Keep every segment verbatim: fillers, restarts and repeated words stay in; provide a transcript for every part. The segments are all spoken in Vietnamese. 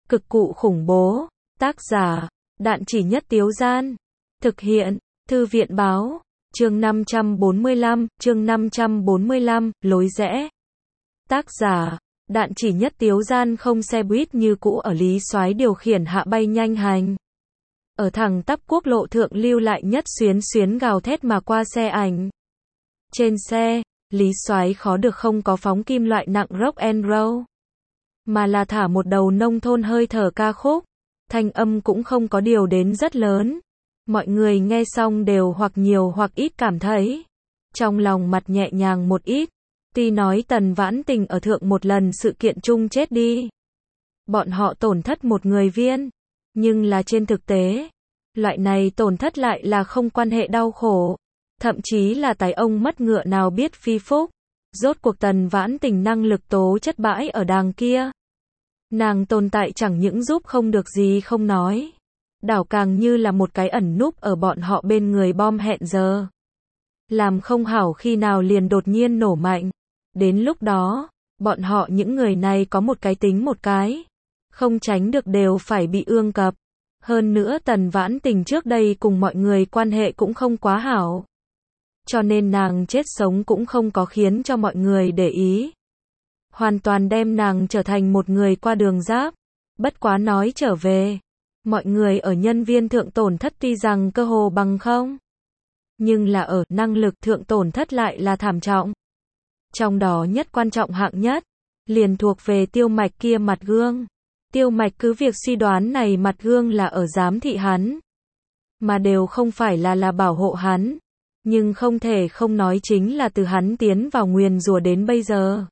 Cực cụ khủng bố. Tác giả, Đạn Chỉ Nhất Tiếu Gian. Thực hiện, Thư viện Báo. Chương năm trăm bốn mươi lăm, chương năm trăm bốn mươi lăm, lối rẽ. Tác giả, Đạn Chỉ Nhất Tiếu Gian. Không xe buýt như cũ ở Lý Soái điều khiển hạ bay nhanh hành. Ở thẳng tắp quốc lộ thượng lưu lại nhất xuyến xuyến gào thét mà qua xe ảnh. Trên xe, Lý Soái khó được không có phóng kim loại nặng rock and roll, mà là thả một đầu nông thôn hơi thở ca khúc. Thanh âm cũng không có điều đến rất lớn. Mọi người nghe xong đều hoặc nhiều hoặc ít cảm thấy trong lòng mặt nhẹ nhàng một ít. Tuy nói Tần Vãn Tình ở thượng một lần sự kiện chung chết đi, bọn họ tổn thất một người viên, nhưng là trên thực tế, loại này tổn thất lại là không quan hệ đau khổ, thậm chí là tài ông mất ngựa nào biết phi phúc. Rốt cuộc Tần Vãn Tình năng lực tố chất bãi ở đàng kia. Nàng tồn tại chẳng những giúp không được gì không nói, đảo càng như là một cái ẩn núp ở bọn họ bên người bom hẹn giờ. Làm không hảo khi nào liền đột nhiên nổ mạnh. Đến lúc đó, bọn họ những người này có một cái tính một cái, không tránh được đều phải bị ương cập. Hơn nữa Tần Vãn Tình trước đây cùng mọi người quan hệ cũng không quá hảo, cho nên nàng chết sống cũng không có khiến cho mọi người để ý. Hoàn toàn đem nàng trở thành một người qua đường giáp. Bất quá nói trở về, mọi người ở nhân viên thượng tổn thất tuy rằng cơ hồ bằng không, nhưng là ở năng lực thượng tổn thất lại là thảm trọng. Trong đó nhất quan trọng hạng nhất, liền thuộc về Tiêu Mạch kia mặt gương. Tiêu Mạch cứ việc suy đoán này mặt gương là ở giám thị hắn, mà đều không phải là là bảo hộ hắn. Nhưng không thể không nói chính là từ hắn tiến vào nguyền rủa đến bây giờ,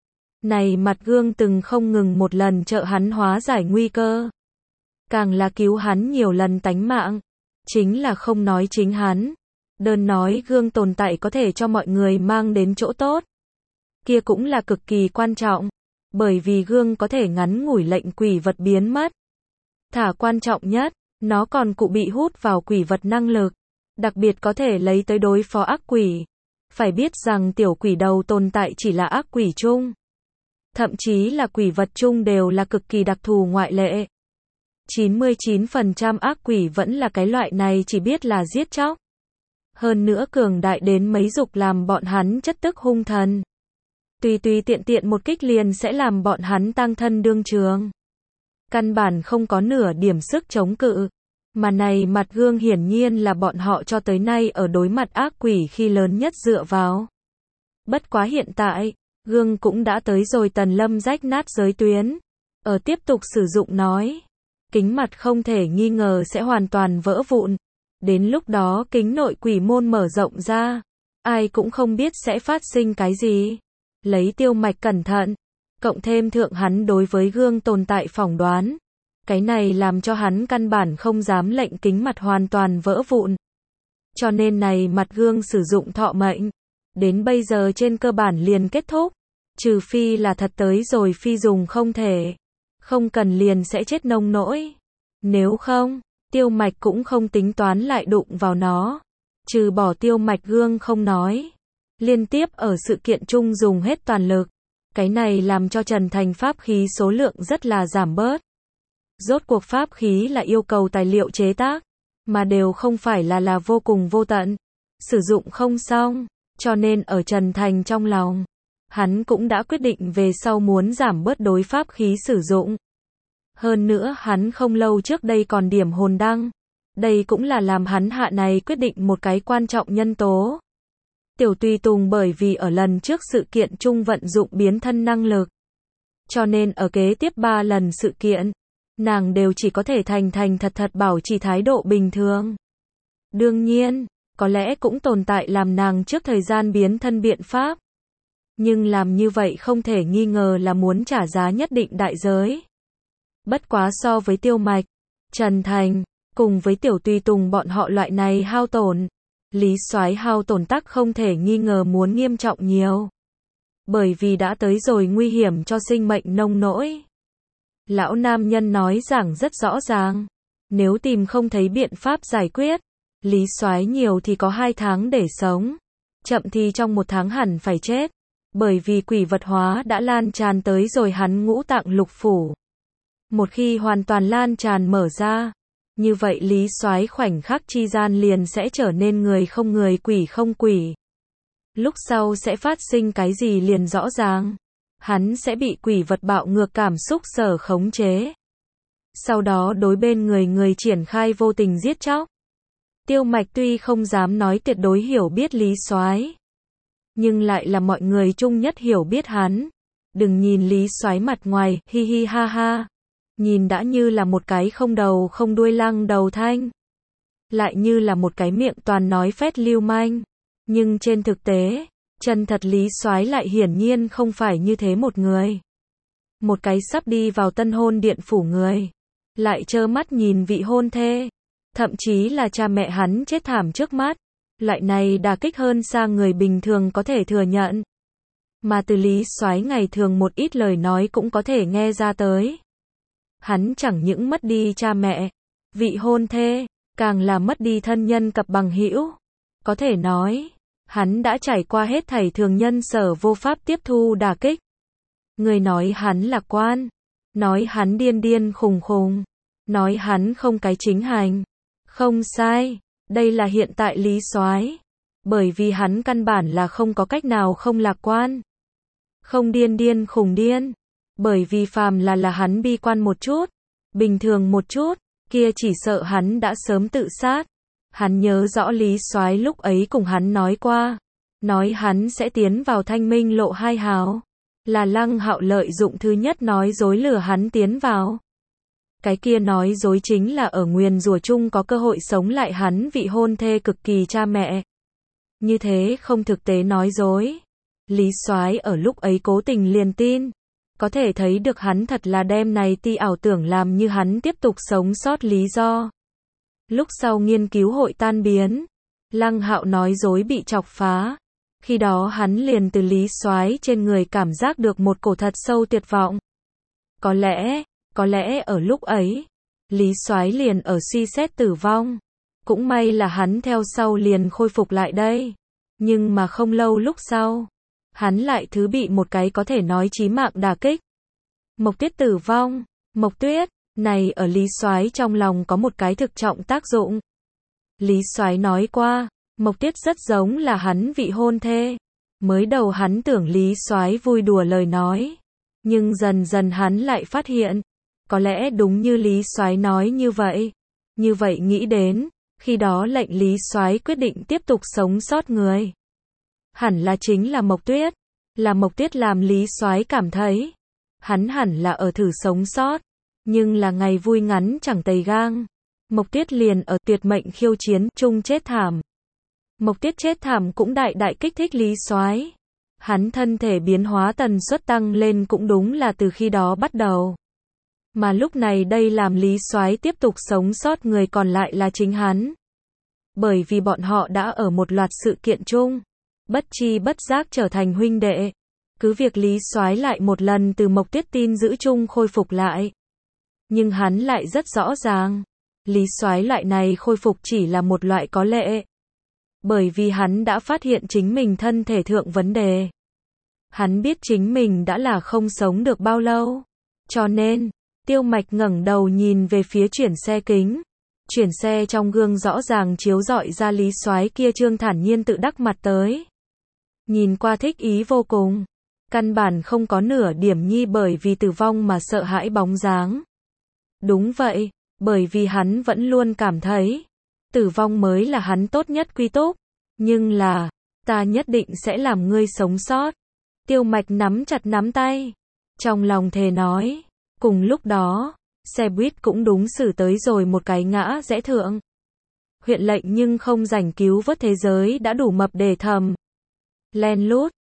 này mặt gương từng không ngừng một lần trợ hắn hóa giải nguy cơ, càng là cứu hắn nhiều lần tánh mạng. Chính là không nói chính hắn, đơn nói gương tồn tại có thể cho mọi người mang đến chỗ tốt, kia cũng là cực kỳ quan trọng, bởi vì gương có thể ngắn ngủi lệnh quỷ vật biến mất. Thả quan trọng nhất, nó còn cụ bị hút vào quỷ vật năng lực, đặc biệt có thể lấy tới đối phó ác quỷ. Phải biết rằng tiểu quỷ đầu tồn tại chỉ là ác quỷ chung, thậm chí là quỷ vật chung đều là cực kỳ đặc thù ngoại lệ. chín mươi chín phần trăm ác quỷ vẫn là cái loại này chỉ biết là giết chóc. Hơn nữa cường đại đến mấy dục làm bọn hắn chất tức hung thần. Tùy tùy tiện tiện một kích liền sẽ làm bọn hắn tang thân đương trường. Căn bản không có nửa điểm sức chống cự. Mà này mặt gương hiển nhiên là bọn họ cho tới nay ở đối mặt ác quỷ khi lớn nhất dựa vào. Bất quá hiện tại, gương cũng đã tới rồi Tần Lâm rách nát giới tuyến. Ở tiếp tục sử dụng nói, kính mặt không thể nghi ngờ sẽ hoàn toàn vỡ vụn. Đến lúc đó kính nội quỷ môn mở rộng ra, ai cũng không biết sẽ phát sinh cái gì. Lấy Tiêu Mạch cẩn thận, cộng thêm thượng hắn đối với gương tồn tại phỏng đoán, cái này làm cho hắn căn bản không dám lệnh kính mặt hoàn toàn vỡ vụn. Cho nên này mặt gương sử dụng thọ mệnh, đến bây giờ trên cơ bản liền kết thúc, trừ phi là thật tới rồi phi dùng không thể, không cần liền sẽ chết nông nỗi. Nếu không, Tiêu Mạch cũng không tính toán lại đụng vào nó. Trừ bỏ Tiêu Mạch gương không nói, liên tiếp ở sự kiện chung dùng hết toàn lực, cái này làm cho Trần Thành pháp khí số lượng rất là giảm bớt. Rốt cuộc pháp khí là yêu cầu tài liệu chế tác, mà đều không phải là là vô cùng vô tận, sử dụng không xong, cho nên ở Trần Thành trong lòng, hắn cũng đã quyết định về sau muốn giảm bớt đối pháp khí sử dụng. Hơn nữa hắn không lâu trước đây còn điểm hồn đăng, đây cũng là làm hắn hạ này quyết định một cái quan trọng nhân tố. Tiểu Tùy Tùng bởi vì ở lần trước sự kiện chung vận dụng biến thân năng lực, cho nên ở kế tiếp ba lần sự kiện, nàng đều chỉ có thể thành thành thật thật bảo trì thái độ bình thường. Đương nhiên, có lẽ cũng tồn tại làm nàng trước thời gian biến thân biện pháp. Nhưng làm như vậy không thể nghi ngờ là muốn trả giá nhất định đại giới. Bất quá so với Tiêu Mạch, Trần Thành, cùng với Tiểu Tùy Tùng bọn họ loại này hao tổn, Lý Soái hao tổn tắc không thể nghi ngờ muốn nghiêm trọng nhiều. Bởi vì đã tới rồi nguy hiểm cho sinh mệnh nông nỗi. Lão nam nhân nói rằng rất rõ ràng, nếu tìm không thấy biện pháp giải quyết, Lý Soái nhiều thì có hai tháng để sống, chậm thì trong một tháng hẳn phải chết, bởi vì quỷ vật hóa đã lan tràn tới rồi hắn ngũ tạng lục phủ. Một khi hoàn toàn lan tràn mở ra, như vậy Lý Soái khoảnh khắc chi gian liền sẽ trở nên người không người quỷ không quỷ. Lúc sau sẽ phát sinh cái gì liền rõ ràng. Hắn sẽ bị quỷ vật bạo ngược cảm xúc sở khống chế. Sau đó đối bên người người triển khai vô tình giết chóc. Tiêu Mạch tuy không dám nói tuyệt đối hiểu biết Lý Soái, nhưng lại là mọi người chung nhất hiểu biết hắn. Đừng nhìn Lý Soái mặt ngoài, hi hi ha ha, nhìn đã như là một cái không đầu không đuôi lăng đầu thanh, lại như là một cái miệng toàn nói phét lưu manh. Nhưng trên thực tế, chân thật Lý Soái lại hiển nhiên không phải như thế một người. Một cái sắp đi vào tân hôn điện phủ người, lại trơ mắt nhìn vị hôn thê, thậm chí là cha mẹ hắn chết thảm trước mắt. Loại này đả kích hơn xa người bình thường có thể thừa nhận. Mà từ Lý Soái ngày thường một ít lời nói cũng có thể nghe ra tới. Hắn chẳng những mất đi cha mẹ, vị hôn thê, càng là mất đi thân nhân cặp bằng hữu. Có thể nói, hắn đã trải qua hết thảy thường nhân sở vô pháp tiếp thu đả kích. Người nói hắn lạc quan, nói hắn điên điên khùng khùng, nói hắn không cái chính hành. Không sai, đây là hiện tại Lý Soái. Bởi vì hắn căn bản là không có cách nào không lạc quan, không điên điên khùng điên. Bởi vì phàm là là hắn bi quan một chút, bình thường một chút, kia chỉ sợ hắn đã sớm tự sát. Hắn nhớ rõ Lý Soái lúc ấy cùng hắn nói qua, nói hắn sẽ tiến vào Thanh Minh lộ hai hào, là Lăng Hạo lợi dụng thứ nhất nói dối lừa hắn tiến vào. Cái kia nói dối chính là ở nguyền rủa chung có cơ hội sống lại hắn vị hôn thê cực kỳ cha mẹ. Như thế không thực tế nói dối. Lý Soái ở lúc ấy cố tình liền tin. Có thể thấy được hắn thật là đem này ti ảo tưởng làm như hắn tiếp tục sống sót lý do. Lúc sau nghiên cứu hội tan biến, Lăng Hạo nói dối bị chọc phá. Khi đó hắn liền từ Lý Soái trên người cảm giác được một cổ thật sâu tuyệt vọng. Có lẽ, có lẽ ở lúc ấy, Lý Soái liền ở suy xét tử vong. Cũng may là hắn theo sau liền khôi phục lại đây. Nhưng mà không lâu lúc sau, hắn lại thứ bị một cái có thể nói chí mạng đả kích. Mộc Tuyết tử vong. Mộc Tuyết, này ở Lý Soái trong lòng có một cái thực trọng tác dụng. Lý Soái nói qua, Mộc Tuyết rất giống là hắn vị hôn thê. Mới đầu hắn tưởng Lý Soái vui đùa lời nói, nhưng dần dần hắn lại phát hiện, có lẽ đúng như Lý Soái nói như vậy. Như vậy nghĩ đến, khi đó lệnh Lý Soái quyết định tiếp tục sống sót người, hẳn là chính là Mộc Tuyết. Là Mộc Tuyết làm Lý Soái cảm thấy, hắn hẳn là ở thử sống sót, nhưng là ngày vui ngắn chẳng tầy gang. Mộc Tuyết liền ở tuyệt mệnh khiêu chiến chung chết thảm. Mộc Tuyết chết thảm cũng đại đại kích thích Lý Soái. Hắn thân thể biến hóa tần suất tăng lên cũng đúng là từ khi đó bắt đầu. Mà lúc này đây làm Lý Soái tiếp tục sống sót người còn lại là chính hắn. Bởi vì bọn họ đã ở một loạt sự kiện chung, bất chi bất giác trở thành huynh đệ. Cứ việc Lý Soái lại một lần từ Mộc Tuyết tin giữ chung khôi phục lại. Nhưng hắn lại rất rõ ràng, Lý Soái loại này khôi phục chỉ là một loại có lệ. Bởi vì hắn đã phát hiện chính mình thân thể thượng vấn đề. Hắn biết chính mình đã là không sống được bao lâu. Cho nên, Tiêu Mạch ngẩng đầu nhìn về phía chuyển xe kính. Chuyển xe trong gương rõ ràng chiếu rọi ra Lý Soái kia trương thản nhiên tự đắc mặt tới. Nhìn qua thích ý vô cùng. Căn bản không có nửa điểm nhi bởi vì tử vong mà sợ hãi bóng dáng. Đúng vậy, bởi vì hắn vẫn luôn cảm thấy, tử vong mới là hắn tốt nhất quy túc. Nhưng là, ta nhất định sẽ làm ngươi sống sót. Tiêu Mạch nắm chặt nắm tay, trong lòng thề nói. Cùng lúc đó, xe buýt cũng đúng xử tới rồi một cái ngã rẽ thượng. Huyện lệnh nhưng không rảnh cứu vớt thế giới đã đủ mập để thầm. Len lút,